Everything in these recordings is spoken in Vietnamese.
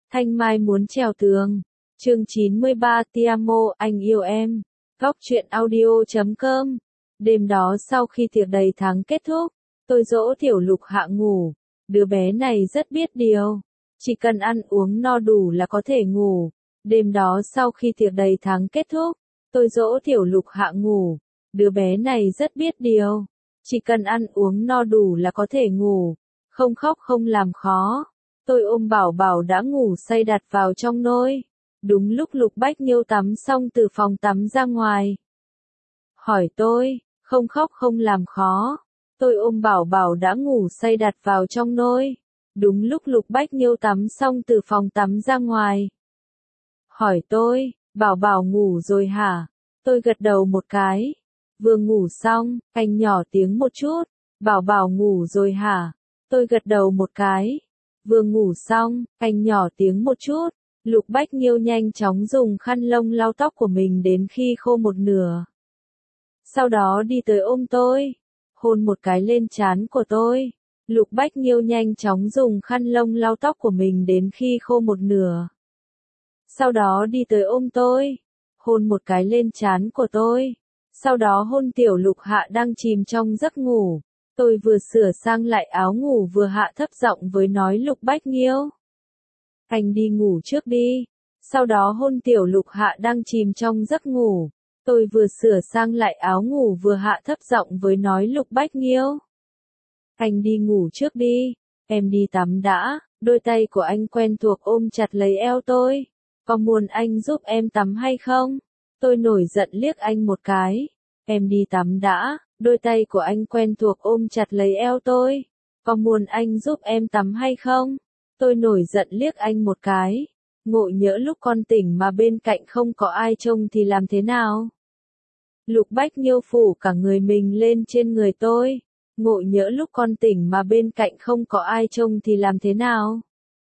Thanh Mai muốn trèo tường. Chương 93 Ti amo, anh yêu em. Góc truyện audio.com. Đêm đó sau khi tiệc đầy tháng kết thúc, tôi dỗ Tiểu Lục Hạ ngủ. Đứa bé này rất biết điều. Chỉ cần ăn uống no đủ là có thể ngủ. Đêm đó sau khi tiệc đầy tháng kết thúc, tôi dỗ Tiểu Lục Hạ ngủ. Đứa bé này rất biết điều. Chỉ cần ăn uống no đủ là có thể ngủ. Không khóc không làm khó. Tôi ôm Bảo Bảo đã ngủ say đặt vào trong nôi. Đúng lúc Lục Bách Nhiêu tắm xong từ phòng tắm ra ngoài. Hỏi tôi, không khóc không làm khó. Tôi ôm Bảo Bảo đã ngủ say đặt vào trong nôi. Đúng lúc Lục Bách Nhiêu tắm xong từ phòng tắm ra ngoài. Hỏi tôi, Bảo Bảo ngủ rồi hả? Tôi gật đầu một cái. Vừa ngủ xong, anh nhỏ tiếng một chút. Bảo Bảo ngủ rồi hả? Tôi gật đầu một cái. Vừa ngủ xong, anh nhỏ tiếng một chút. Lục Bách Nhiêu nhanh chóng dùng khăn lông lau tóc của mình đến khi khô một nửa. Sau đó đi tới ôm tôi, hôn một cái lên trán của tôi. Lục Bách Nhiêu nhanh chóng dùng khăn lông lau tóc của mình đến khi khô một nửa. Sau đó đi tới ôm tôi, hôn một cái lên trán của tôi. Sau đó hôn Tiểu Lục Hạ đang chìm trong giấc ngủ. Tôi vừa sửa sang lại áo ngủ vừa hạ thấp giọng với nói Lục Bách Nhiêu. Anh đi ngủ trước đi. Sau đó hôn Tiểu Lục Hạ đang chìm trong giấc ngủ. Tôi vừa sửa sang lại áo ngủ vừa hạ thấp giọng với nói Lục Bách Nhiêu. Anh đi ngủ trước đi. Em đi tắm đã. Đôi tay của anh quen thuộc ôm chặt lấy eo tôi. Có muốn anh giúp em tắm hay không? Tôi nổi giận liếc anh một cái. Em đi tắm đã. Đôi tay của anh quen thuộc ôm chặt lấy eo tôi. Có muốn anh giúp em tắm hay không? Tôi nổi giận liếc anh một cái. Ngộ nhỡ lúc con tỉnh mà bên cạnh không có ai trông thì làm thế nào? Lục Bách Nhiêu phủ cả người mình lên trên người tôi. Ngộ nhỡ lúc con tỉnh mà bên cạnh không có ai trông thì làm thế nào?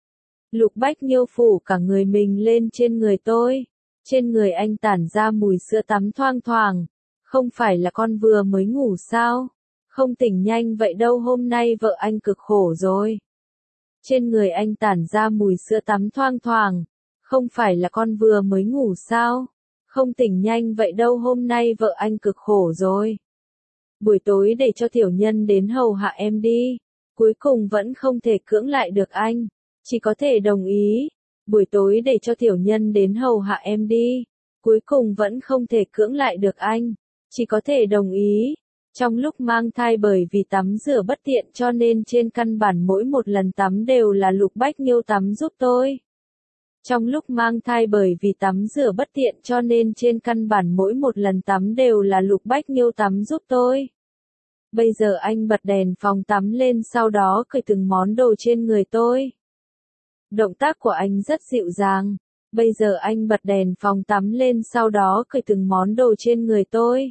Lục Bách Nhiêu phủ cả người mình lên trên người tôi. Trên người anh tản ra mùi sữa tắm thoang thoảng. Không phải là con vừa mới ngủ sao? Không tỉnh nhanh vậy đâu, hôm nay vợ anh cực khổ rồi. Trên người anh tản ra mùi sữa tắm thoang thoảng. Không phải là con vừa mới ngủ sao? Không tỉnh nhanh vậy đâu, hôm nay vợ anh cực khổ rồi. Buổi tối để cho tiểu nhân đến hầu hạ em đi. Cuối cùng vẫn không thể cưỡng lại được anh. Chỉ có thể đồng ý. Buổi tối để cho tiểu nhân đến hầu hạ em đi. Cuối cùng vẫn không thể cưỡng lại được anh. Chỉ có thể đồng ý. Trong lúc mang thai bởi vì tắm rửa bất tiện cho nên trên căn bản mỗi một lần tắm đều là Lục Bách Nhiêu tắm giúp tôi. Trong lúc mang thai bởi vì tắm rửa bất tiện cho nên trên căn bản mỗi một lần tắm đều là Lục Bách Nhiêu tắm giúp tôi. Bây giờ anh bật đèn phòng tắm lên sau đó cởi từng món đồ trên người tôi. Động tác của anh rất dịu dàng. Bây giờ anh bật đèn phòng tắm lên sau đó cởi từng món đồ trên người tôi.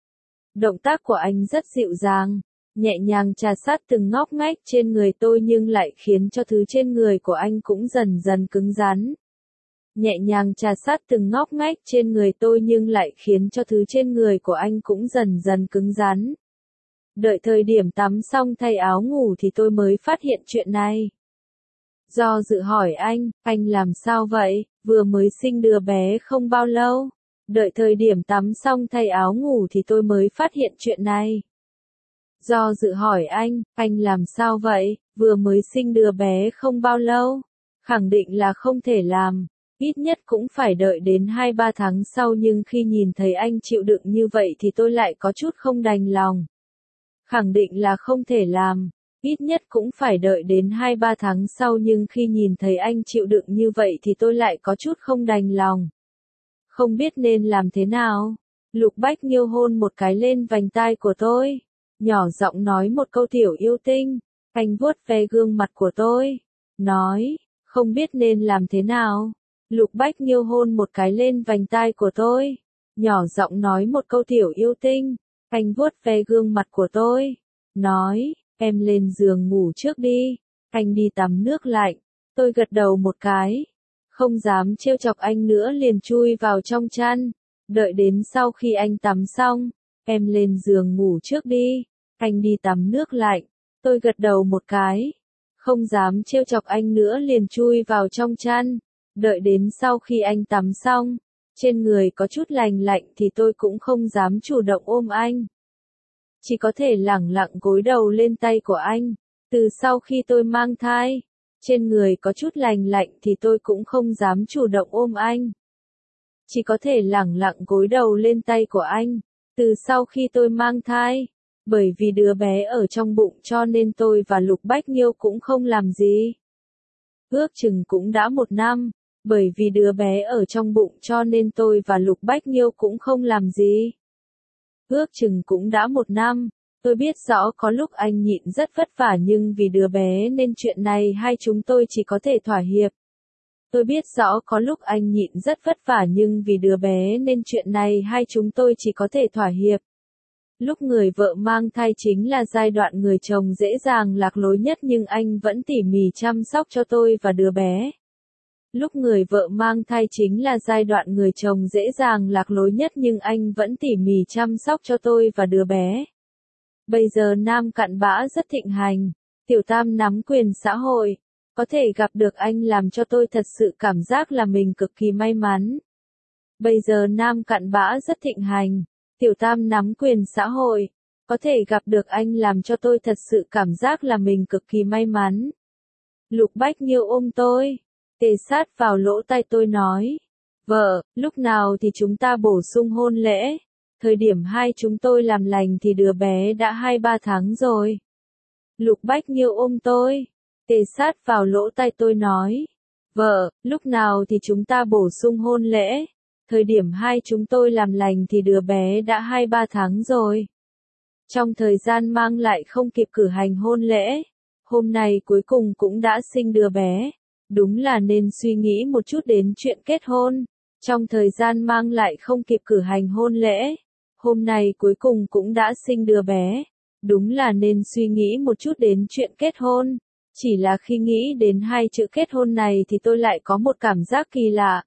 Động tác của anh rất dịu dàng, nhẹ nhàng trà sát từng ngóc ngách trên người tôi nhưng lại khiến cho thứ trên người của anh cũng dần dần cứng rắn. Nhẹ nhàng trà sát từng ngóc ngách trên người tôi nhưng lại khiến cho thứ trên người của anh cũng dần dần cứng rắn. Đợi thời điểm tắm xong thay áo ngủ thì tôi mới phát hiện chuyện này. Do dự hỏi anh làm sao vậy, vừa mới sinh đứa bé không bao lâu. Đợi thời điểm tắm xong thay áo ngủ thì tôi mới phát hiện chuyện này. Do dự hỏi anh làm sao vậy, vừa mới sinh đứa bé không bao lâu. Khẳng định là không thể làm, ít nhất cũng phải đợi đến 2-3 tháng sau nhưng khi nhìn thấy anh chịu đựng như vậy thì tôi lại có chút không đành lòng. Khẳng định là không thể làm, ít nhất cũng phải đợi đến 2-3 tháng sau nhưng khi nhìn thấy anh chịu đựng như vậy thì tôi lại có chút không đành lòng. Không biết nên làm thế nào. Lục Bách Nhiêu hôn một cái lên vành tai của tôi. Nhỏ giọng nói một câu tiểu yêu tinh. Anh vuốt ve gương mặt của tôi. Nói, không biết nên làm thế nào. Lục Bách Nhiêu hôn một cái lên vành tai của tôi. Nhỏ giọng nói một câu tiểu yêu tinh. Anh vuốt ve gương mặt của tôi. Nói, em lên giường ngủ trước đi. Anh đi tắm nước lạnh. Tôi gật đầu một cái. Không dám trêu chọc anh nữa liền chui vào trong chăn. Đợi đến sau khi anh tắm xong, em lên giường ngủ trước đi. Anh đi tắm nước lạnh. Tôi gật đầu một cái. Không dám trêu chọc anh nữa liền chui vào trong chăn. Đợi đến sau khi anh tắm xong, trên người có chút lành lạnh thì tôi cũng không dám chủ động ôm anh. Chỉ có thể lẳng lặng gối đầu lên tay của anh. Từ sau khi tôi mang thai, trên người có chút lành lạnh thì tôi cũng không dám chủ động ôm anh. Chỉ có thể lẳng lặng gối đầu lên tay của anh. Từ sau khi tôi mang thai, bởi vì đứa bé ở trong bụng cho nên tôi và Lục Bách Nghiêu cũng không làm gì. Ước chừng cũng đã 1 năm, bởi vì đứa bé ở trong bụng cho nên tôi và Lục Bách Nghiêu cũng không làm gì. Ước chừng cũng đã 1 năm, tôi biết rõ có lúc anh nhịn rất vất vả nhưng vì đứa bé nên chuyện này hai chúng tôi chỉ có thể thỏa hiệp. Tôi biết rõ có lúc anh nhịn rất vất vả nhưng vì đứa bé nên chuyện này hai chúng tôi chỉ có thể thỏa hiệp. Lúc người vợ mang thai chính là giai đoạn người chồng dễ dàng lạc lối nhất nhưng anh vẫn tỉ mỉ chăm sóc cho tôi và đứa bé. Lúc người vợ mang thai chính là giai đoạn người chồng dễ dàng lạc lối nhất nhưng anh vẫn tỉ mỉ chăm sóc cho tôi và đứa bé. Bây giờ nam cặn bã rất thịnh hành, tiểu tam nắm quyền xã hội. Có thể gặp được anh làm cho tôi thật sự cảm giác là mình cực kỳ may mắn. Bây giờ nam cặn bã rất thịnh hành, tiểu tam nắm quyền xã hội. Có thể gặp được anh làm cho tôi thật sự cảm giác là mình cực kỳ may mắn. Lục Bách Nghiêu ôm tôi, kề sát vào lỗ tai tôi nói. Vợ, lúc nào thì chúng ta bổ sung hôn lễ? Thời điểm hai chúng tôi làm lành thì đứa bé đã 2-3 tháng rồi. Lục Bách Nghiêu ôm tôi, kề sát vào lỗ tai tôi nói. Vợ, lúc nào thì chúng ta bổ sung hôn lễ? Thời điểm hai chúng tôi làm lành thì đứa bé đã 2-3 tháng rồi. Trong thời gian mang lại không kịp cử hành hôn lễ. Hôm nay cuối cùng cũng đã sinh đứa bé. Đúng là nên suy nghĩ một chút đến chuyện kết hôn. Trong thời gian mang lại không kịp cử hành hôn lễ. Hôm nay cuối cùng cũng đã sinh đứa bé. Đúng là nên suy nghĩ một chút đến chuyện kết hôn. Chỉ là khi nghĩ đến hai chữ kết hôn này thì tôi lại có một cảm giác kỳ lạ.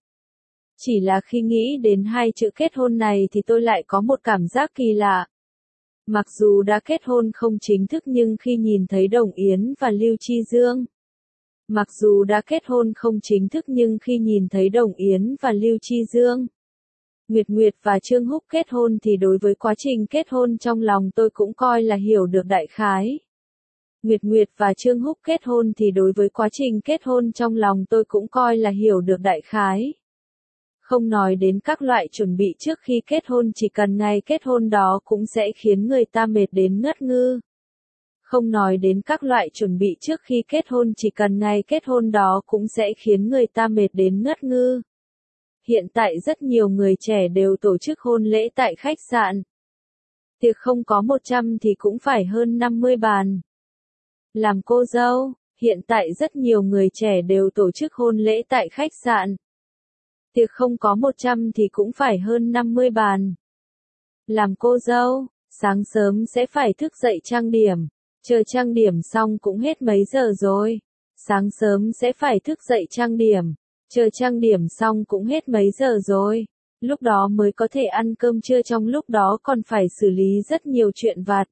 Chỉ là khi nghĩ đến hai chữ kết hôn này thì tôi lại có một cảm giác kỳ lạ. Mặc dù đã kết hôn không chính thức nhưng khi nhìn thấy Đồng Yến và Lưu Chi Dương. Mặc dù đã kết hôn không chính thức nhưng khi nhìn thấy Đồng Yến và Lưu Chi Dương. Nguyệt Nguyệt và Trương Húc kết hôn thì đối với quá trình kết hôn trong lòng tôi cũng coi là hiểu được đại khái. Nguyệt Nguyệt và Trương Húc kết hôn thì đối với quá trình kết hôn trong lòng tôi cũng coi là hiểu được đại khái. Không nói đến các loại chuẩn bị trước khi kết hôn, chỉ cần ngày kết hôn đó cũng sẽ khiến người ta mệt đến ngất ngư. Không nói đến các loại chuẩn bị trước khi kết hôn, chỉ cần ngày kết hôn đó cũng sẽ khiến người ta mệt đến ngất ngư. Hiện tại rất nhiều người trẻ đều tổ chức hôn lễ tại khách sạn. Tiệc không có 100 thì cũng phải hơn 50 bàn. Làm cô dâu, hiện tại rất nhiều người trẻ đều tổ chức hôn lễ tại khách sạn. Tiệc không có 100 thì cũng phải hơn 50 bàn. Làm cô dâu, sáng sớm sẽ phải thức dậy trang điểm. Chờ trang điểm xong cũng hết mấy giờ rồi. Sáng sớm sẽ phải thức dậy trang điểm. Chờ trang điểm xong cũng hết mấy giờ rồi. Lúc đó mới có thể ăn cơm trưa, trong lúc đó còn phải xử lý rất nhiều chuyện vặt.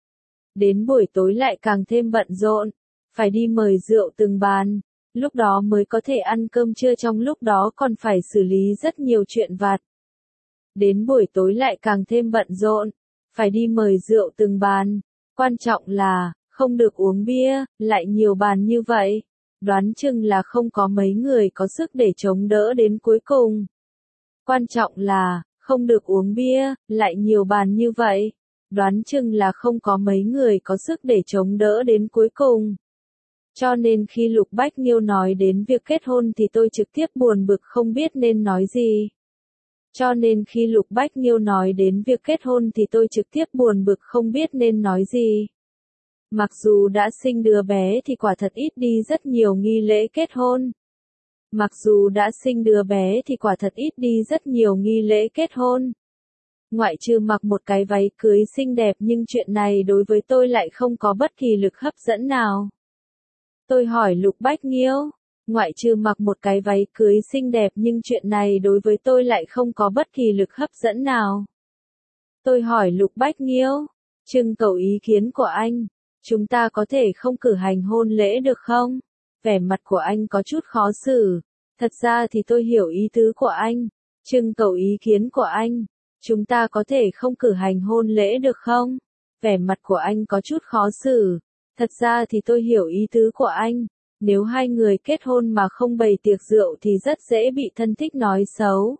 Đến buổi tối lại càng thêm bận rộn. Phải đi mời rượu từng bàn. Lúc đó mới có thể ăn cơm trưa, trong lúc đó còn phải xử lý rất nhiều chuyện vặt. Đến buổi tối lại càng thêm bận rộn. Phải đi mời rượu từng bàn. Quan trọng là, không được uống bia, lại nhiều bàn như vậy. Đoán chừng là không có mấy người có sức để chống đỡ đến cuối cùng. Quan trọng là, không được uống bia, lại nhiều bàn như vậy. Đoán chừng là không có mấy người có sức để chống đỡ đến cuối cùng. Cho nên khi Lục Bách Nghiêu nói đến việc kết hôn thì tôi trực tiếp buồn bực không biết nên nói gì. Cho nên khi Lục Bách Nghiêu nói đến việc kết hôn thì tôi trực tiếp buồn bực không biết nên nói gì. Mặc dù đã sinh đứa bé thì quả thật ít đi rất nhiều nghi lễ kết hôn. Mặc dù đã sinh đứa bé thì quả thật ít đi rất nhiều nghi lễ kết hôn. Ngoại trừ mặc một cái váy cưới xinh đẹp, nhưng chuyện này đối với tôi lại không có bất kỳ lực hấp dẫn nào. Tôi hỏi Lục Bách Nghiêu, ngoại trừ mặc một cái váy cưới xinh đẹp nhưng chuyện này đối với tôi lại không có bất kỳ lực hấp dẫn nào. Tôi hỏi Lục Bách Nghiêu, trưng cầu ý kiến của anh. Chúng ta có thể không cử hành hôn lễ được không? Vẻ mặt của anh có chút khó xử. Thật ra thì tôi hiểu ý tứ của anh. Trưng cầu ý kiến của anh. Chúng ta có thể không cử hành hôn lễ được không? Vẻ mặt của anh có chút khó xử. Thật ra thì tôi hiểu ý tứ của anh. Nếu hai người kết hôn mà không bày tiệc rượu thì rất dễ bị thân thích nói xấu.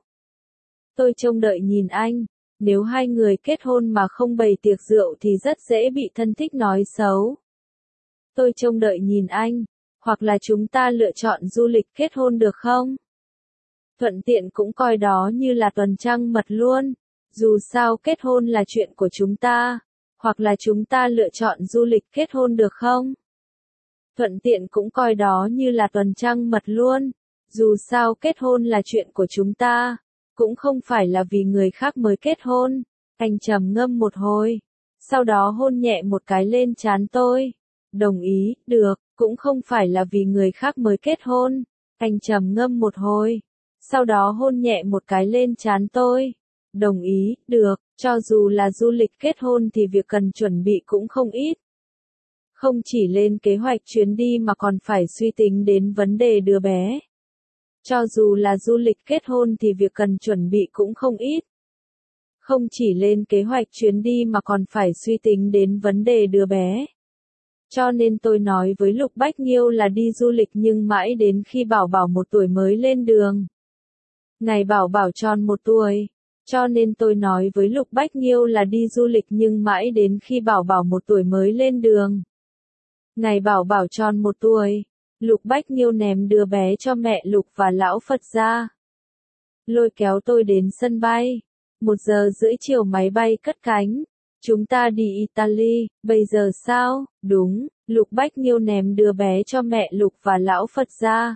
Tôi trông đợi nhìn anh. Nếu hai người kết hôn mà không bày tiệc rượu thì rất dễ bị thân thích nói xấu. Tôi trông đợi nhìn anh. Hoặc là chúng ta lựa chọn du lịch kết hôn được không? Thuận tiện cũng coi đó như là tuần trăng mật luôn. Dù sao kết hôn là chuyện của chúng ta. Hoặc là chúng ta lựa chọn du lịch kết hôn được không? Thuận tiện cũng coi đó như là tuần trăng mật luôn. Dù sao kết hôn là chuyện của chúng ta. Cũng không phải là vì người khác mới kết hôn. Anh trầm ngâm một hồi. Sau đó hôn nhẹ một cái lên trán tôi. Đồng ý, được, cũng không phải là vì người khác mới kết hôn. Anh trầm ngâm một hồi. Sau đó hôn nhẹ một cái lên trán tôi. Đồng ý, được, cho dù là du lịch kết hôn thì việc cần chuẩn bị cũng không ít. Không chỉ lên kế hoạch chuyến đi mà còn phải suy tính đến vấn đề đứa bé. Cho dù là du lịch kết hôn thì việc cần chuẩn bị cũng không ít. Không chỉ lên kế hoạch chuyến đi mà còn phải suy tính đến vấn đề đứa bé. Cho nên tôi nói với Lục Bách Nghiêu là đi du lịch nhưng mãi đến khi Bảo Bảo 1 tuổi mới lên đường. Ngày Bảo Bảo tròn 1 tuổi. Cho nên tôi nói với Lục Bách Nghiêu là đi du lịch nhưng mãi đến khi Bảo Bảo 1 tuổi mới lên đường. Ngày Bảo Bảo tròn 1 tuổi. Lục Bách Nghiêu ném đứa bé cho mẹ Lục và lão Phật ra. Lôi kéo tôi đến sân bay. 1:30 chiều máy bay cất cánh. Chúng ta đi Italy, bây giờ sao? Đúng, Lục Bách Nghiêu ném đứa bé cho mẹ Lục và lão Phật ra.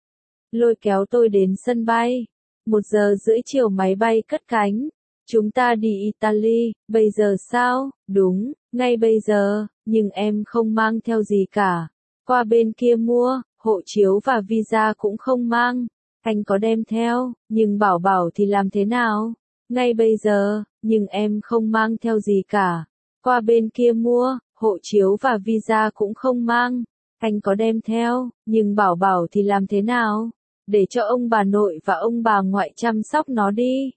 Lôi kéo tôi đến sân bay. 1:30 chiều máy bay cất cánh. Chúng ta đi Italy, bây giờ sao? Đúng, ngay bây giờ, nhưng em không mang theo gì cả. Qua bên kia mua, hộ chiếu và visa cũng không mang. Anh có đem theo, nhưng Bảo Bảo thì làm thế nào? Ngay bây giờ, nhưng em không mang theo gì cả. Qua bên kia mua, hộ chiếu và visa cũng không mang. Anh có đem theo, nhưng Bảo Bảo thì làm thế nào? Để cho ông bà nội và ông bà ngoại chăm sóc nó đi.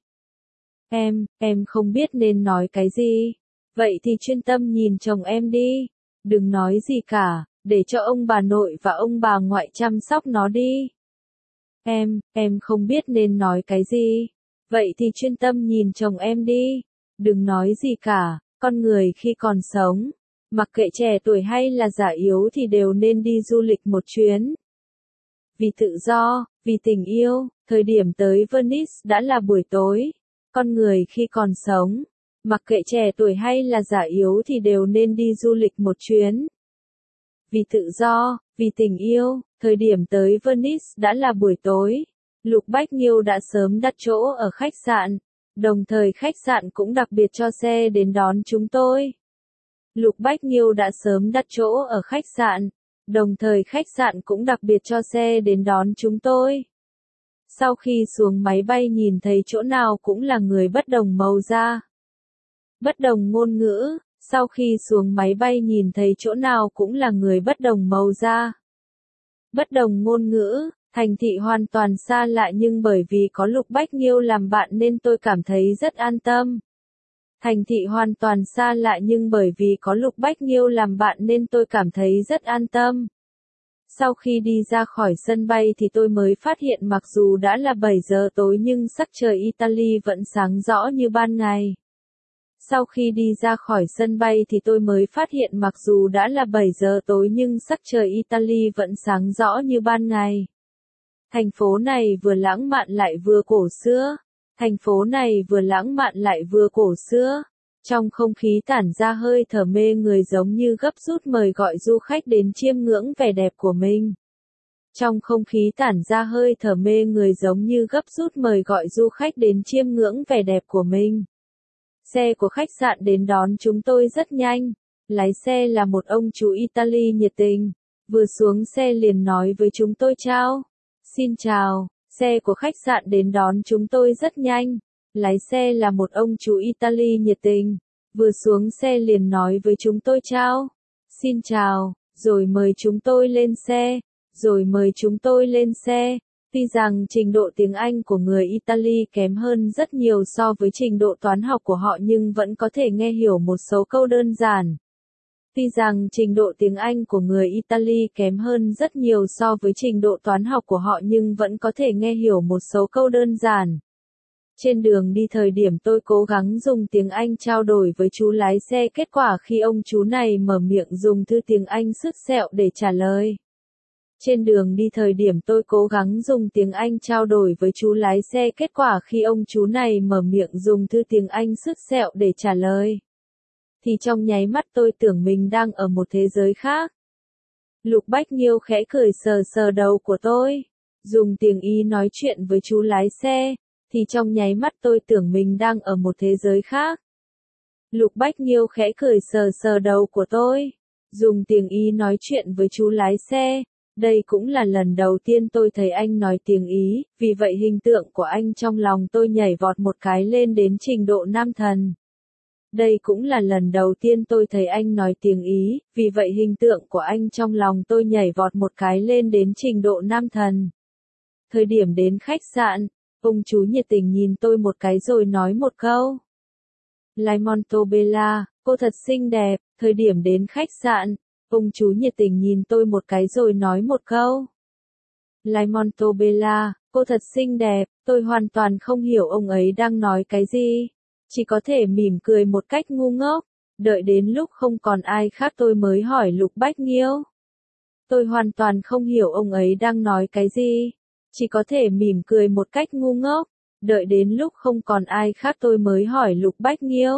Em không biết nên nói cái gì. Vậy thì chuyên tâm nhìn chồng em đi. Đừng nói gì cả, để cho ông bà nội và ông bà ngoại chăm sóc nó đi. Em không biết nên nói cái gì. Vậy thì chuyên tâm nhìn chồng em đi. Đừng nói gì cả, con người khi còn sống, mặc kệ trẻ tuổi hay là già yếu thì đều nên đi du lịch một chuyến. Vì tự do, vì tình yêu, thời điểm tới Venice đã là buổi tối. Con người khi còn sống, mặc kệ trẻ tuổi hay là già yếu thì đều nên đi du lịch một chuyến. Vì tự do, vì tình yêu, thời điểm tới Venice đã là buổi tối. Lục Bách Nghiêu đã sớm đặt chỗ ở khách sạn, đồng thời khách sạn cũng đặc biệt cho xe đến đón chúng tôi. Lục Bách Nghiêu đã sớm đặt chỗ ở khách sạn, đồng thời khách sạn cũng đặc biệt cho xe đến đón chúng tôi. Sau khi xuống máy bay nhìn thấy chỗ nào cũng là người bất đồng màu da, bất đồng ngôn ngữ, sau khi xuống máy bay nhìn thấy chỗ nào cũng là người bất đồng màu da, bất đồng ngôn ngữ. Thành thị hoàn toàn xa lạ nhưng bởi vì có Lục Bách Nghiêu làm bạn nên tôi cảm thấy rất an tâm. Thành thị hoàn toàn xa lạ nhưng bởi vì có Lục Bách Nghiêu làm bạn nên tôi cảm thấy rất an tâm. Sau khi đi ra khỏi sân bay thì tôi mới phát hiện mặc dù đã là 7 giờ tối nhưng sắc trời Italy vẫn sáng rõ như ban ngày. Sau khi đi ra khỏi sân bay thì tôi mới phát hiện mặc dù đã là 7 giờ tối nhưng sắc trời Italy vẫn sáng rõ như ban ngày. Thành phố này vừa lãng mạn lại vừa cổ xưa. Thành phố này vừa lãng mạn lại vừa cổ xưa. Trong không khí tản ra hơi thở mê người giống như gấp rút mời gọi du khách đến chiêm ngưỡng vẻ đẹp của mình. Trong không khí tản ra hơi thở mê người giống như gấp rút mời gọi du khách đến chiêm ngưỡng vẻ đẹp của mình. Xe của khách sạn đến đón chúng tôi rất nhanh. Lái xe là một ông chú Italy nhiệt tình. Vừa xuống xe liền nói với chúng tôi chào. Xin chào, xe của khách sạn đến đón chúng tôi rất nhanh. Lái xe là một ông chú Italy nhiệt tình. Vừa xuống xe liền nói với chúng tôi chào. Xin chào, rồi mời chúng tôi lên xe, rồi mời chúng tôi lên xe. Tuy rằng trình độ tiếng Anh của người Italy kém hơn rất nhiều so với trình độ toán học của họ nhưng vẫn có thể nghe hiểu một số câu đơn giản. Tuy rằng trình độ tiếng Anh của người Italy kém hơn rất nhiều so với trình độ toán học của họ nhưng vẫn có thể nghe hiểu một số câu đơn giản. Trên đường đi thời điểm tôi cố gắng dùng tiếng Anh trao đổi với chú lái xe, kết quả khi ông chú này mở miệng dùng thư tiếng Anh sứt sẹo để trả lời. Trên đường đi thời điểm tôi cố gắng dùng tiếng Anh trao đổi với chú lái xe, kết quả khi ông chú này mở miệng dùng thư tiếng Anh sứt sẹo để trả lời, thì trong nháy mắt tôi tưởng mình đang ở một thế giới khác. Lục Bách Nghiêu khẽ cười sờ sờ đầu của tôi, dùng tiếng Ý nói chuyện với chú lái xe, thì trong nháy mắt tôi tưởng mình đang ở một thế giới khác. Lục Bách Nghiêu khẽ cười sờ sờ đầu của tôi, dùng tiếng Ý nói chuyện với chú lái xe. Đây cũng là lần đầu tiên tôi thấy anh nói tiếng Ý, vì vậy hình tượng của anh trong lòng tôi nhảy vọt một cái lên đến trình độ nam thần. Đây cũng là lần đầu tiên tôi thấy anh nói tiếng Ý, vì vậy hình tượng của anh trong lòng tôi nhảy vọt một cái lên đến trình độ nam thần. Thời điểm đến khách sạn, ông chú nhiệt tình nhìn tôi một cái rồi nói một câu. Lai Montobella, cô thật xinh đẹp. Thời điểm đến khách sạn, ông chú nhiệt tình nhìn tôi một cái rồi nói một câu. Lai Montobella, cô thật xinh đẹp. Tôi hoàn toàn không hiểu ông ấy đang nói cái gì. Chỉ có thể mỉm cười một cách ngu ngốc. Đợi đến lúc không còn ai khác tôi mới hỏi Lục Bách Nghiêu. Tôi hoàn toàn không hiểu ông ấy đang nói cái gì. Chỉ có thể mỉm cười một cách ngu ngốc. Đợi đến lúc không còn ai khác tôi mới hỏi Lục Bách Nghiêu.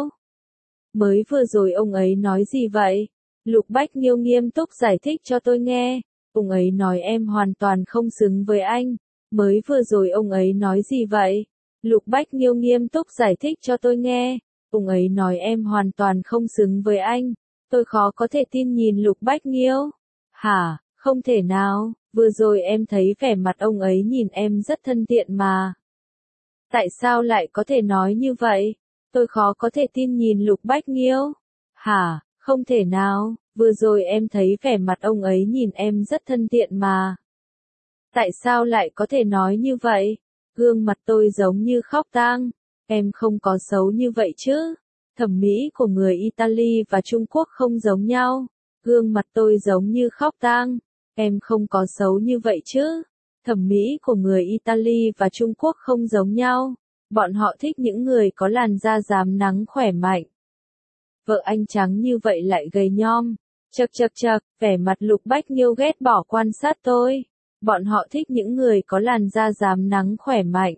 Mới vừa rồi ông ấy nói gì vậy? Lục Bách Nghiêu nghiêm túc giải thích cho tôi nghe. Ông ấy nói em hoàn toàn không xứng với anh. Mới vừa rồi ông ấy nói gì vậy? Lục Bách Nghiêu nghiêm túc giải thích cho tôi nghe. Ông ấy nói em hoàn toàn không xứng với anh. Tôi khó có thể tin nhìn Lục Bách Nghiêu. Hả, không thể nào, vừa rồi em thấy vẻ mặt ông ấy nhìn em rất thân thiện mà. Tại sao lại có thể nói như vậy? Tôi khó có thể tin nhìn Lục Bách Nghiêu. Hả, không thể nào, vừa rồi em thấy vẻ mặt ông ấy nhìn em rất thân thiện mà. Tại sao lại có thể nói như vậy? Gương mặt tôi giống như khóc tang. Em không có xấu như vậy chứ. Thẩm mỹ của người Italy và Trung Quốc không giống nhau. Gương mặt tôi giống như khóc tang. Em không có xấu như vậy chứ. Thẩm mỹ của người Italy và Trung Quốc không giống nhau. Bọn họ thích những người có làn da rám nắng khỏe mạnh. Vợ anh trắng như vậy lại gầy nhom. Chậc chậc chậc, vẻ mặt Lục Bách Nghiêu ghét bỏ quan sát tôi. Bọn họ thích những người có làn da rám nắng khỏe mạnh.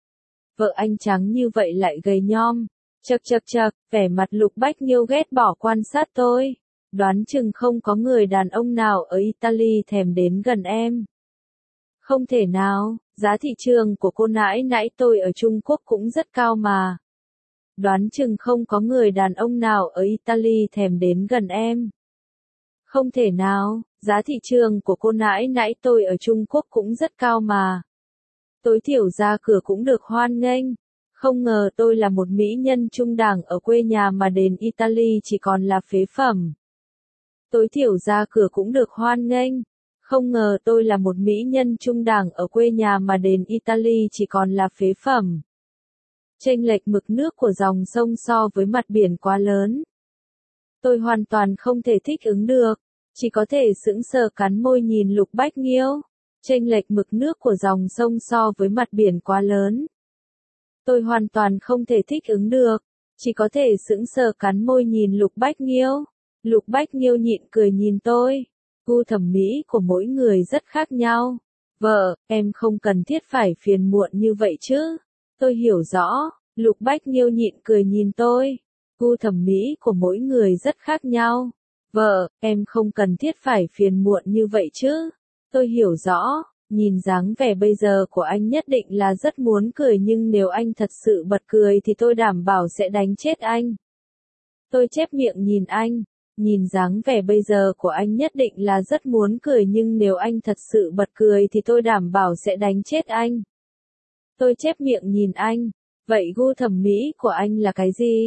Vợ anh trắng như vậy lại gầy nhom. Chậc chậc chậc, vẻ mặt Lục Bách Nghiêu ghét bỏ quan sát tôi. Đoán chừng không có người đàn ông nào ở Italy thèm đến gần em. Không thể nào, giá thị trường của cô nãi nãi tôi ở Trung Quốc cũng rất cao mà. Đoán chừng không có người đàn ông nào ở Italy thèm đến gần em. Không thể nào, giá thị trường của cô nãi nãi tôi ở Trung Quốc cũng rất cao mà. Tối thiểu ra cửa cũng được hoan nghênh. Không ngờ tôi là một mỹ nhân trung đẳng ở quê nhà mà đến Italy chỉ còn là phế phẩm. Tối thiểu ra cửa cũng được hoan nghênh. Không ngờ tôi là một mỹ nhân trung đẳng ở quê nhà mà đến Italy chỉ còn là phế phẩm. Chênh lệch mực nước của dòng sông so với mặt biển quá lớn. Tôi hoàn toàn không thể thích ứng được, chỉ có thể sững sờ cắn môi nhìn Lục Bách Nghiêu. Chênh lệch mực nước của dòng sông so với mặt biển quá lớn. Tôi hoàn toàn không thể thích ứng được, chỉ có thể sững sờ cắn môi nhìn Lục Bách Nghiêu. Lục Bách Nghiêu nhịn cười nhìn tôi. Gu thẩm mỹ của mỗi người rất khác nhau. Vợ, em không cần thiết phải phiền muộn như vậy chứ. Tôi hiểu rõ. Lục Bách Nghiêu nhịn cười nhìn tôi. Gu thẩm mỹ của mỗi người rất khác nhau. Vợ, em không cần thiết phải phiền muộn như vậy chứ. Tôi hiểu rõ. Nhìn dáng vẻ bây giờ của anh nhất định là rất muốn cười nhưng nếu anh thật sự bật cười thì tôi đảm bảo sẽ đánh chết anh. Tôi chép miệng nhìn anh. Nhìn dáng vẻ bây giờ của anh nhất định là rất muốn cười nhưng nếu anh thật sự bật cười thì tôi đảm bảo sẽ đánh chết anh. Tôi chép miệng nhìn anh. Vậy gu thẩm mỹ của anh là cái gì?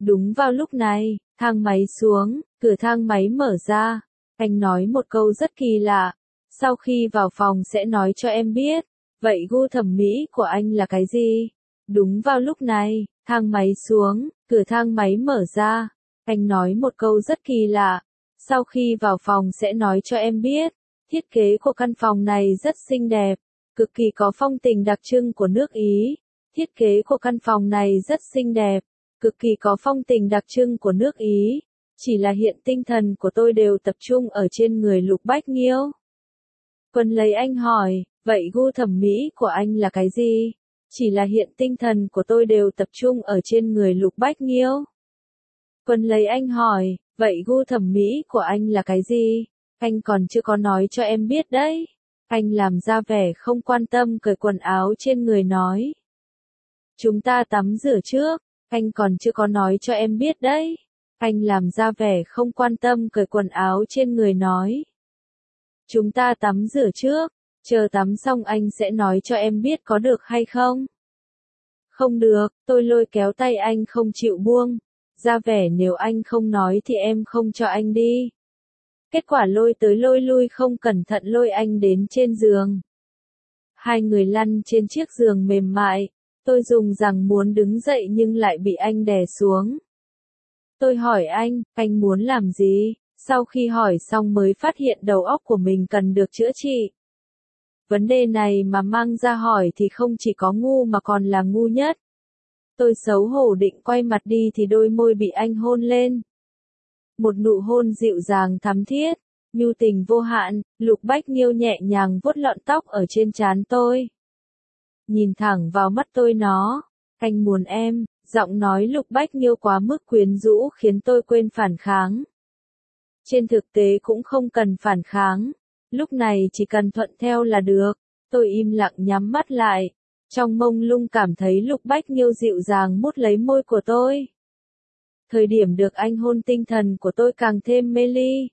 Đúng vào lúc này, thang máy xuống, cửa thang máy mở ra. Anh nói một câu rất kỳ lạ. Sau khi vào phòng sẽ nói cho em biết. Vậy gu thẩm mỹ của anh là cái gì? Đúng vào lúc này, thang máy xuống, cửa thang máy mở ra. Anh nói một câu rất kỳ lạ. Sau khi vào phòng sẽ nói cho em biết. Thiết kế của căn phòng này rất xinh đẹp, cực kỳ có phong tình đặc trưng của nước Ý. Thiết kế của căn phòng này rất xinh đẹp, cực kỳ có phong tình đặc trưng của nước Ý. Chỉ là hiện tinh thần của tôi đều tập trung ở trên người Lục Bách Nghiêu. Quân lấy anh hỏi, vậy gu thẩm mỹ của anh là cái gì? Chỉ là hiện tinh thần của tôi đều tập trung ở trên người Lục Bách Nghiêu. Quân lấy anh hỏi, vậy gu thẩm mỹ của anh là cái gì? Anh còn chưa có nói cho em biết đấy. Anh làm ra vẻ không quan tâm cởi quần áo trên người nói. Chúng ta tắm rửa trước. Anh còn chưa có nói cho em biết đấy. Anh làm ra vẻ không quan tâm cởi quần áo trên người nói. Chúng ta tắm rửa trước. Chờ tắm xong anh sẽ nói cho em biết có được hay không? Không được, tôi lôi kéo tay anh không chịu buông. Ra vẻ nếu anh không nói thì em không cho anh đi. Kết quả lôi tới lôi lui không cẩn thận lôi anh đến trên giường. Hai người lăn trên chiếc giường mềm mại. Tôi dùng rằng muốn đứng dậy nhưng lại bị anh đè xuống. Tôi hỏi anh muốn làm gì? Sau khi hỏi xong mới phát hiện đầu óc của mình cần được chữa trị. Vấn đề này mà mang ra hỏi thì không chỉ có ngu mà còn là ngu nhất. Tôi xấu hổ định quay mặt đi thì đôi môi bị anh hôn lên. Một nụ hôn dịu dàng thắm thiết, nhu tình vô hạn, Lục Bách Nghiêu nhẹ nhàng vuốt lọn tóc ở trên trán tôi. Nhìn thẳng vào mắt tôi nó, anh muốn em, giọng nói Lục Bách Nghiêu quá mức quyến rũ khiến tôi quên phản kháng. Trên thực tế cũng không cần phản kháng, lúc này chỉ cần thuận theo là được, tôi im lặng nhắm mắt lại, trong mông lung cảm thấy Lục Bách Nghiêu dịu dàng mút lấy môi của tôi. Thời điểm được anh hôn tinh thần của tôi càng thêm mê ly.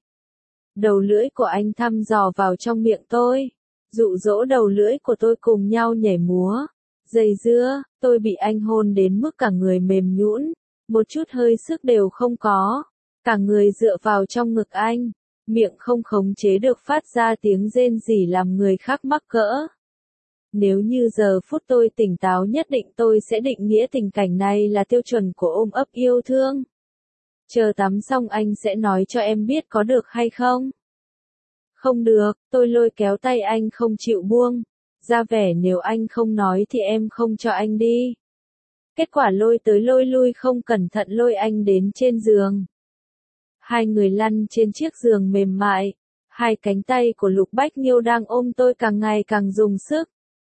Đầu lưỡi của anh thăm dò vào trong miệng tôi, dụ dỗ đầu lưỡi của tôi cùng nhau nhảy múa. Dây dưa, tôi bị anh hôn đến mức cả người mềm nhũn, một chút hơi sức đều không có. Cả người dựa vào trong ngực anh, miệng không khống chế được phát ra tiếng rên rỉ làm người khác mắc cỡ. Nếu như giờ phút tôi tỉnh táo nhất định tôi sẽ định nghĩa tình cảnh này là tiêu chuẩn của ôm ấp yêu thương. Chờ tắm xong anh sẽ nói cho em biết có được hay không? Không được, tôi lôi kéo tay anh không chịu buông. Ra vẻ nếu anh không nói thì em không cho anh đi. Kết quả lôi tới lôi lui không cẩn thận lôi anh đến trên giường. Hai người lăn trên chiếc giường mềm mại. Hai cánh tay của Lục Bách Nghiêu đang ôm tôi càng ngày càng dùng sức.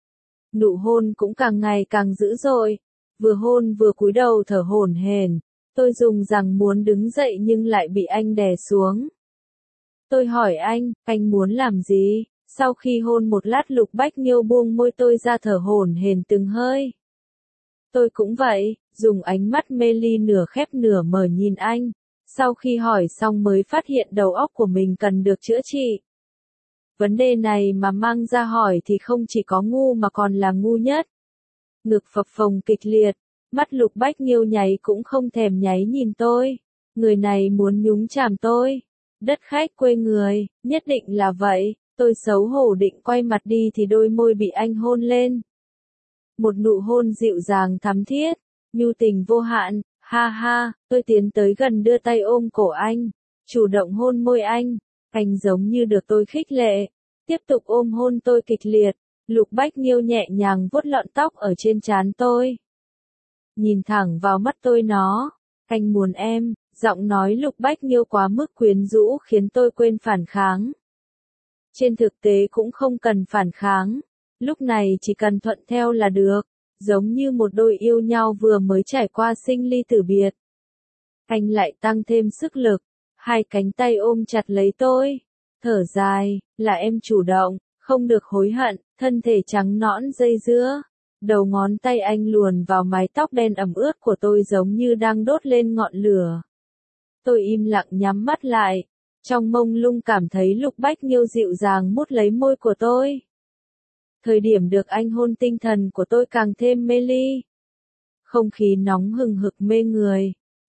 Nụ hôn cũng càng ngày càng dữ dội. Vừa hôn vừa cúi đầu thở hổn hển. Tôi dùng rằng muốn đứng dậy nhưng lại bị anh đè xuống. Tôi hỏi anh muốn làm gì? Sau khi hôn một lát Lục Bách Nghiêu buông môi tôi ra thở hổn hển từng hơi. Tôi cũng vậy, dùng ánh mắt mê ly nửa khép nửa mở nhìn anh. Sau khi hỏi xong mới phát hiện đầu óc của mình cần được chữa trị. Vấn đề này mà mang ra hỏi thì không chỉ có ngu mà còn là ngu nhất. Ngực phập phồng kịch liệt, mắt Lục Bách Nghiêu nháy cũng không thèm nháy nhìn tôi. Người này muốn nhúng chàm tôi. Đất khách quê người, nhất định là vậy. Tôi xấu hổ định quay mặt đi thì đôi môi bị anh hôn lên. Một nụ hôn dịu dàng thắm thiết, nhu tình vô hạn, ha ha, tôi tiến tới gần đưa tay ôm cổ anh, chủ động hôn môi anh giống như được tôi khích lệ, tiếp tục ôm hôn tôi kịch liệt, Lục Bách Nghiêu nhẹ nhàng vuốt lọn tóc ở trên trán tôi. Nhìn thẳng vào mắt tôi nó, anh muốn em, giọng nói Lục Bách Nghiêu quá mức quyến rũ khiến tôi quên phản kháng. Trên thực tế cũng không cần phản kháng, lúc này chỉ cần thuận theo là được, giống như một đôi yêu nhau vừa mới trải qua sinh ly tử biệt. Anh lại tăng thêm sức lực, hai cánh tay ôm chặt lấy tôi, thở dài, là em chủ động, không được hối hận, thân thể trắng nõn dây dưa. Đầu ngón tay anh luồn vào mái tóc đen ẩm ướt của tôi giống như đang đốt lên ngọn lửa. Tôi im lặng nhắm mắt lại. Trong mông lung cảm thấy Lục Bách Nghiêu dịu dàng mút lấy môi của tôi. Thời điểm được anh hôn tinh thần của tôi càng thêm mê ly. Không khí nóng hừng hực mê người.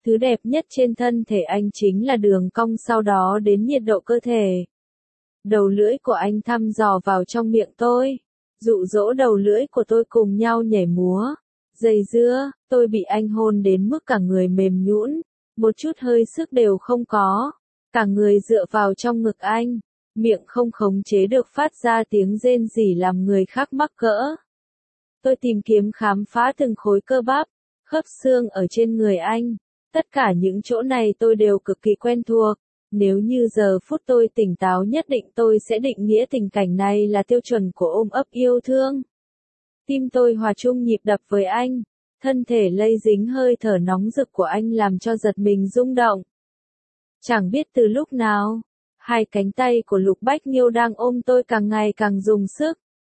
Thứ đẹp nhất trên thân thể anh chính là đường cong sau đó đến nhiệt độ cơ thể. Đầu lưỡi của anh thăm dò vào trong miệng tôi, dụ dỗ đầu lưỡi của tôi cùng nhau nhảy múa, dây dưa, tôi bị anh hôn đến mức cả người mềm nhũn, một chút hơi sức đều không có, cả người dựa vào trong ngực anh, miệng không khống chế được phát ra tiếng rên rỉ làm người khác mắc cỡ. Tôi tìm kiếm khám phá từng khối cơ bắp, khớp xương ở trên người anh, tất cả những chỗ này tôi đều cực kỳ quen thuộc. Nếu như giờ phút tôi tỉnh táo nhất định tôi sẽ định nghĩa tình cảnh này là tiêu chuẩn của ôm ấp yêu thương. Tim tôi hòa chung nhịp đập với anh, thân thể lây dính hơi thở nóng rực của anh làm cho giật mình rung động. Chẳng biết từ lúc nào, hai cánh tay của Lục Bách Nghiêu đang ôm tôi càng ngày càng dùng sức.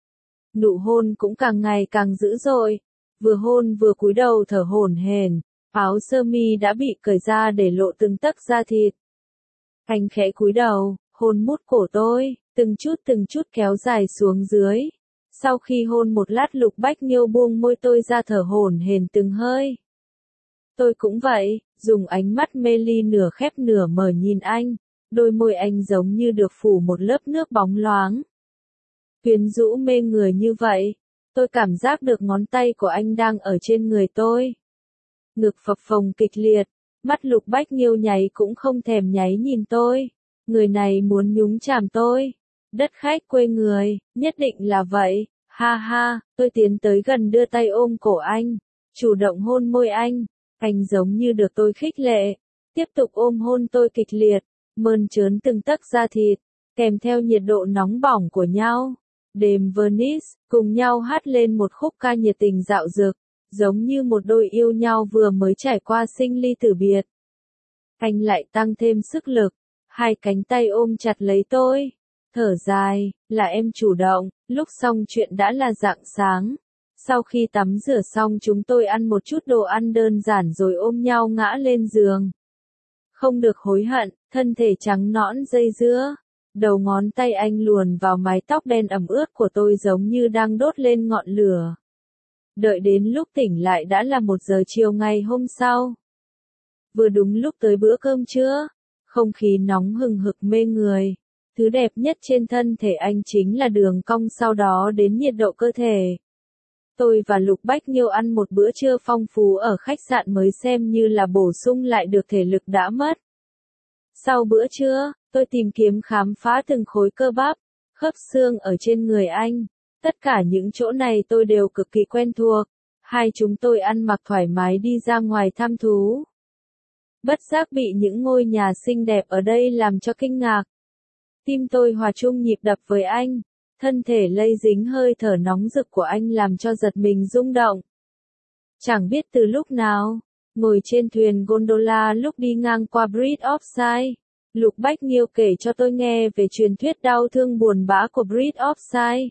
Nụ hôn cũng càng ngày càng dữ dội, vừa hôn vừa cúi đầu thở hổn hển, áo sơ mi đã bị cởi ra để lộ từng tấc da thịt. Anh khẽ cúi đầu, hôn mút cổ tôi, từng chút kéo dài xuống dưới. Sau khi hôn một lát Lục Bách Nghiêu buông môi tôi ra thở hổn hển từng hơi. Tôi cũng vậy, dùng ánh mắt mê ly nửa khép nửa mở nhìn anh, đôi môi anh giống như được phủ một lớp nước bóng loáng. Quyến rũ mê người như vậy, tôi cảm giác được ngón tay của anh đang ở trên người tôi. Ngực phập phồng kịch liệt. Mắt Lục Bách Nghiêu nháy cũng không thèm nháy nhìn tôi. Người này muốn nhúng chàm tôi. Đất khách quê người, nhất định là vậy. Ha ha, tôi tiến tới gần đưa tay ôm cổ anh. Chủ động hôn môi anh. Anh giống như được tôi khích lệ. Tiếp tục ôm hôn tôi kịch liệt. Mơn trớn từng tấc da thịt. Kèm theo nhiệt độ nóng bỏng của nhau. Đêm Venice, cùng nhau hát lên một khúc ca nhiệt tình dạo dực. Giống như một đôi yêu nhau vừa mới trải qua sinh ly tử biệt. Anh lại tăng thêm sức lực, hai cánh tay ôm chặt lấy tôi, thở dài, là em chủ động, lúc xong chuyện đã là rạng sáng. Sau khi tắm rửa xong chúng tôi ăn một chút đồ ăn đơn giản rồi ôm nhau ngã lên giường. Không được hối hận, thân thể trắng nõn dây dưa. Đầu ngón tay anh luồn vào mái tóc đen ẩm ướt của tôi giống như đang đốt lên ngọn lửa. Đợi đến lúc tỉnh lại đã là 1 giờ chiều ngày hôm sau. Vừa đúng lúc tới bữa cơm trưa, không khí nóng hừng hực mê người. Thứ đẹp nhất trên thân thể anh chính là đường cong sau đó đến nhiệt độ cơ thể. Tôi và Lục Bách Nghiêu ăn một bữa trưa phong phú ở khách sạn mới xem như là bổ sung lại được thể lực đã mất. Sau bữa trưa, tôi tìm kiếm khám phá từng khối cơ bắp, khớp xương ở trên người anh. Tất cả những chỗ này tôi đều cực kỳ quen thuộc. Hai chúng tôi ăn mặc thoải mái đi ra ngoài thăm thú. Bất giác bị những ngôi nhà xinh đẹp ở đây làm cho kinh ngạc. Tim tôi hòa chung nhịp đập với anh. Thân thể lây dính hơi thở nóng rực của anh làm cho giật mình rung động. Chẳng biết từ lúc nào, ngồi trên thuyền gondola lúc đi ngang qua Bridge of Sighs, Lục Bách Nghiêu kể cho tôi nghe về truyền thuyết đau thương buồn bã của Bridge of Sighs.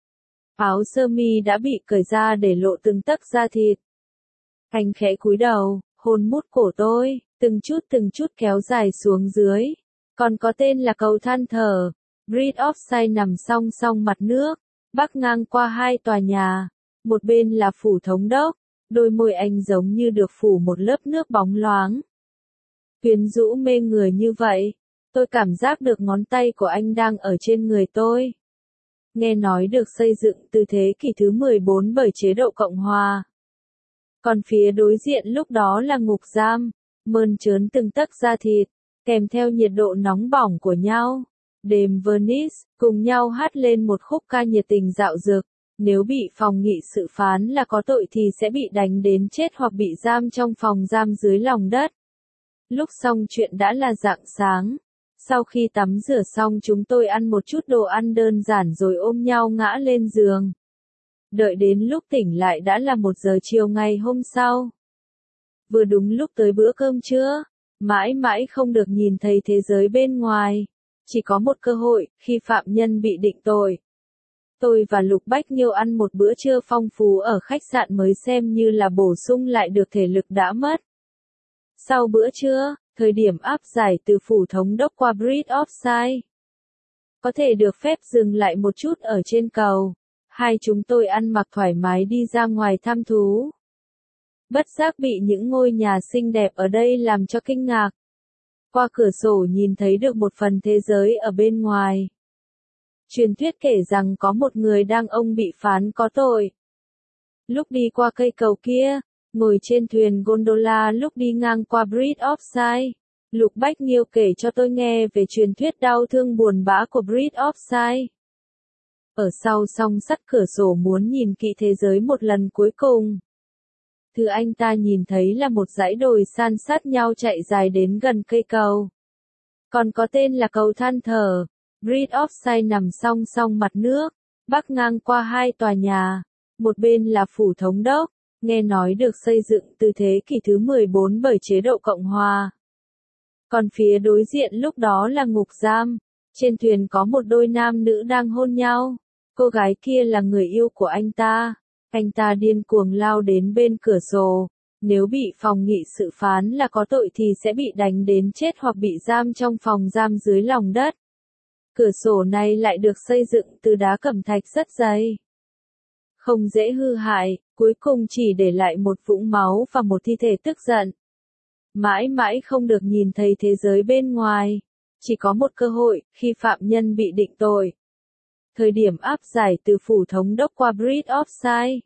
Áo sơ mi đã bị cởi ra để lộ từng tấc da thịt. Anh khẽ cúi đầu, hôn mút cổ tôi, từng chút kéo dài xuống dưới. Còn có tên là cầu than thở. Bridge of Sighs nằm song song mặt nước, bắc ngang qua hai tòa nhà. Một bên là phủ thống đốc, đôi môi anh giống như được phủ một lớp nước bóng loáng. Quyến rũ mê người như vậy, tôi cảm giác được ngón tay của anh đang ở trên người tôi. Nghe nói được xây dựng từ thế kỷ thứ 14 bởi chế độ Cộng Hòa. Còn phía đối diện lúc đó là ngục giam, mơn trớn từng tấc da thịt, kèm theo nhiệt độ nóng bỏng của nhau. Đêm Venice, cùng nhau hát lên một khúc ca nhiệt tình dạo dực. Nếu bị phòng nghị sự phán là có tội thì sẽ bị đánh đến chết hoặc bị giam trong phòng giam dưới lòng đất. Lúc xong chuyện đã là rạng sáng. Sau khi tắm rửa xong chúng tôi ăn một chút đồ ăn đơn giản rồi ôm nhau ngã lên giường. Đợi đến lúc tỉnh lại đã là 1 giờ chiều ngày hôm sau. Vừa đúng lúc tới bữa cơm trưa, mãi mãi không được nhìn thấy thế giới bên ngoài. Chỉ có một cơ hội, khi phạm nhân bị định tội. Tôi và Lục Bách Nghiêu ăn một bữa trưa phong phú ở khách sạn mới xem như là bổ sung lại được thể lực đã mất. Sau bữa trưa, thời điểm áp giải từ phủ thống đốc qua Bridge of Sighs. Có thể được phép dừng lại một chút ở trên cầu. Hai chúng tôi ăn mặc thoải mái đi ra ngoài thăm thú. bất giác bị những ngôi nhà xinh đẹp ở đây làm cho kinh ngạc. Qua cửa sổ nhìn thấy được một phần thế giới ở bên ngoài. Truyền thuyết kể rằng có một người đàn ông bị phán có tội. Lúc đi qua cây cầu kia, ngồi trên thuyền gondola lúc đi ngang qua Bridge of Sighs, Lục Bách Nghiêu kể cho tôi nghe về truyền thuyết đau thương buồn bã của Bridge of Sighs. Ở sau song sắt cửa sổ muốn nhìn kỹ thế giới một lần cuối cùng. Thứ anh ta nhìn thấy là một dãy đồi san sát nhau chạy dài đến gần cây cầu. Còn có tên là cầu than thở. Bridge of Sighs nằm song song mặt nước, bắc ngang qua hai tòa nhà. Một bên là phủ thống đốc, nghe nói được xây dựng từ thế kỷ thứ 14 bởi chế độ Cộng hòa. Còn phía đối diện lúc đó là ngục giam. Trên thuyền có một đôi nam nữ đang hôn nhau. Cô gái kia là người yêu của anh ta. Anh ta điên cuồng lao đến bên cửa sổ. Nếu bị phòng nghị sự phán là có tội thì sẽ bị đánh đến chết hoặc bị giam trong phòng giam dưới lòng đất. Cửa sổ này lại được xây dựng từ đá cẩm thạch rất dày. Không dễ hư hại, cuối cùng chỉ để lại một vũng máu và một thi thể tức giận. Mãi mãi không được nhìn thấy thế giới bên ngoài. Chỉ có một cơ hội, khi phạm nhân bị định tội. Thời điểm áp giải từ phủ thống đốc qua Bridge of Sighs.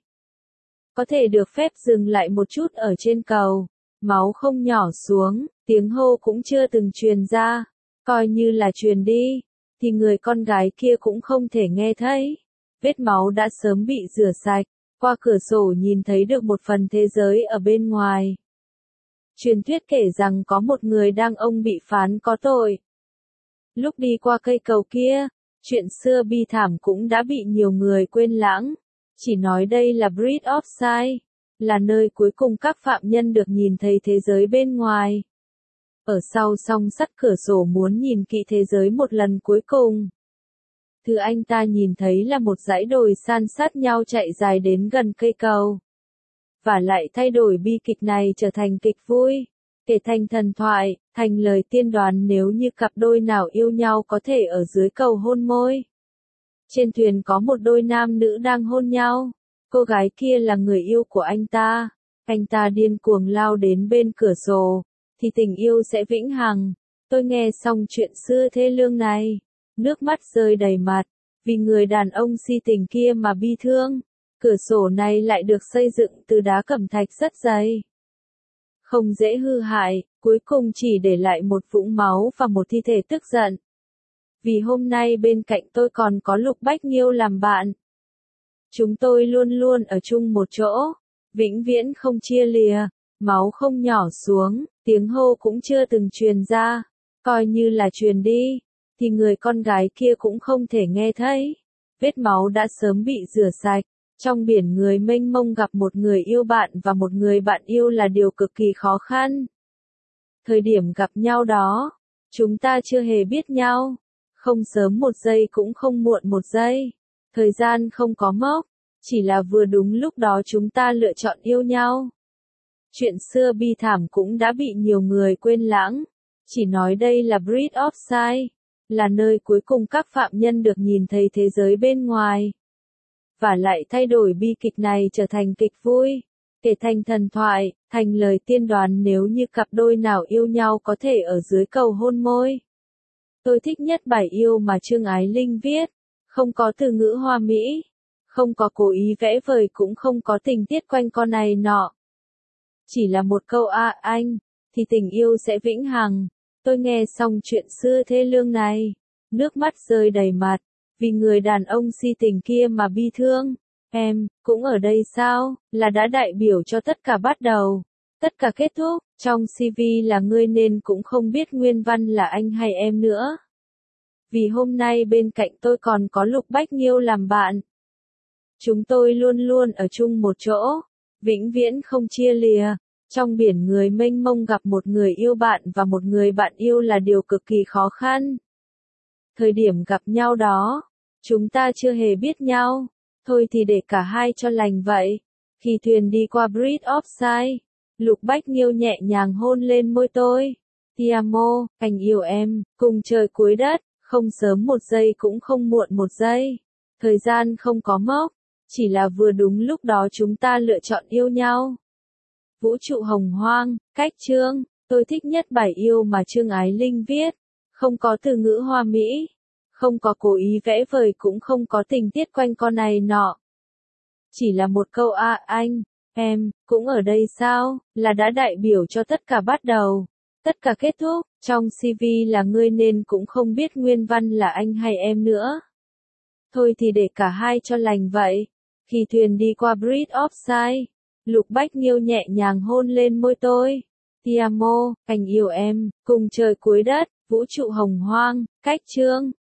Có thể được phép dừng lại một chút ở trên cầu. Máu không nhỏ xuống, tiếng hô cũng chưa từng truyền ra. Coi như là truyền đi, thì người con gái kia cũng không thể nghe thấy. Vết máu đã sớm bị rửa sạch. Qua cửa sổ nhìn thấy được một phần thế giới ở bên ngoài. Truyền thuyết kể rằng có một người đàn ông bị phán có tội. Lúc đi qua cây cầu kia, chuyện xưa bi thảm cũng đã bị nhiều người quên lãng. Chỉ nói đây là Bridge of Sighs, là nơi cuối cùng các phạm nhân được nhìn thấy thế giới bên ngoài. Ở sau song sắt cửa sổ muốn nhìn kỹ thế giới một lần cuối cùng. Thứ anh ta nhìn thấy là một dãy đồi san sát nhau chạy dài đến gần cây cầu. Và lại thay đổi bi kịch này trở thành kịch vui, kể thành thần thoại, thành lời tiên đoán nếu như cặp đôi nào yêu nhau có thể ở dưới cầu hôn môi. Trên thuyền có một đôi nam nữ đang hôn nhau. Cô gái kia là người yêu của anh ta. Anh ta điên cuồng lao đến bên cửa sổ, thì tình yêu sẽ vĩnh hằng. Tôi nghe xong chuyện xưa thê lương này, nước mắt rơi đầy mặt, vì người đàn ông si tình kia mà bi thương. Cửa sổ này lại được xây dựng từ đá cẩm thạch rất dày. Không dễ hư hại, cuối cùng chỉ để lại một vũng máu và một thi thể tức giận. Vì hôm nay bên cạnh tôi còn có Lục Bách Nghiêu làm bạn. Chúng tôi luôn luôn ở chung một chỗ, vĩnh viễn không chia lìa, máu không nhỏ xuống, tiếng hô cũng chưa từng truyền ra, coi như là truyền đi, thì người con gái kia cũng không thể nghe thấy. Vết máu đã sớm bị rửa sạch, trong biển người mênh mông gặp một người yêu bạn và một người bạn yêu là điều cực kỳ khó khăn. Thời điểm gặp nhau đó, chúng ta chưa hề biết nhau. Không sớm một giây cũng không muộn một giây. Thời gian không có mốc, chỉ là vừa đúng lúc đó chúng ta lựa chọn yêu nhau. Chuyện xưa bi thảm cũng đã bị nhiều người quên lãng. Chỉ nói đây là Bridge of Sighs, là nơi cuối cùng các phạm nhân được nhìn thấy thế giới bên ngoài. Và lại thay đổi bi kịch này trở thành kịch vui, kể thành thần thoại, thành lời tiên đoán nếu như cặp đôi nào yêu nhau có thể ở dưới cầu hôn môi. Tôi thích nhất bài yêu mà Trương Ái Linh viết, không có từ ngữ hoa mỹ, không có cố ý vẽ vời cũng không có tình tiết quanh co này nọ. Chỉ là một câu anh, thì tình yêu sẽ vĩnh hằng. Tôi nghe xong chuyện xưa thê lương này, nước mắt rơi đầy mặt, vì người đàn ông si tình kia mà bi thương. Em, cũng ở đây sao, là đã đại biểu cho tất cả bắt đầu, tất cả kết thúc, trong CV là ngươi nên cũng không biết nguyên văn là anh hay em nữa. Vì hôm nay bên cạnh tôi còn có Lục Bách Nghiêu làm bạn. Chúng tôi luôn luôn ở chung một chỗ, vĩnh viễn không chia lìa. Trong biển người mênh mông gặp một người yêu bạn và một người bạn yêu là điều cực kỳ khó khăn. Thời điểm gặp nhau đó, chúng ta chưa hề biết nhau, thôi thì để cả hai cho lành vậy. Khi thuyền đi qua Bridge of Sighs, Lục Bách Nghiêu nhẹ nhàng hôn lên môi tôi. Ti amo, anh yêu em, cùng trời cuối đất, không sớm một giây cũng không muộn một giây. Thời gian không có mốc, chỉ là vừa đúng lúc đó chúng ta lựa chọn yêu nhau. vũ trụ hồng hoang, cách chương. Tôi thích nhất bài yêu mà Trương Ái Linh viết. Không có từ ngữ hoa mỹ. Không có cố ý vẽ vời cũng không có tình tiết quanh co này nọ. Chỉ là một câu anh, em, cũng ở đây sao, là đã đại biểu cho tất cả bắt đầu. Tất cả kết thúc, trong CV là ngươi nên cũng không biết nguyên văn là anh hay em nữa. Thôi thì để cả hai cho lành vậy. Khi thuyền đi qua Bridge of Sighs, Lục Bách Nhiêu nhẹ nhàng hôn lên môi tôi. Ti amo, anh yêu em, cùng trời cuối đất, vũ trụ hồng hoang, cách chương.